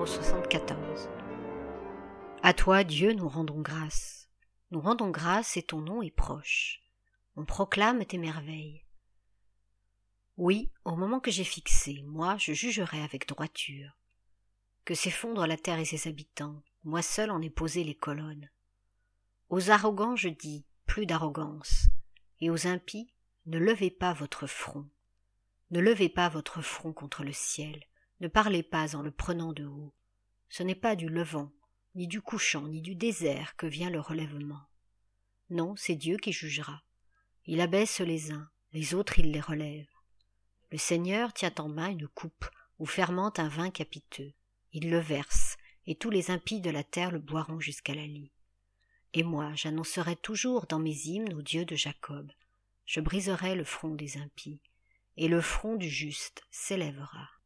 numéro 74. À toi, Dieu, nous rendons grâce. Nous rendons grâce et ton nom est proche. On proclame tes merveilles. Oui, au moment que j'ai fixé, moi, je jugerai avec droiture. Que s'effondre la terre et ses habitants, moi seul en ai posé les colonnes. Aux arrogants je dis, plus d'arrogance, et aux impies, ne levez pas votre front. Ne levez pas votre front contre le ciel, ne parlez pas en le prenant de haut. Ce n'est pas du levant, ni du couchant, ni du désert que vient le relèvement. Non, c'est Dieu qui jugera. Il abaisse les uns, les autres il les relève. Le Seigneur tient en main une coupe où fermente un vin capiteux. Il le verse, et tous les impies de la terre le boiront jusqu'à la lie. Et moi, j'annoncerai toujours dans mes hymnes au Dieu de Jacob. Je briserai le front des impies, et le front du juste s'élèvera.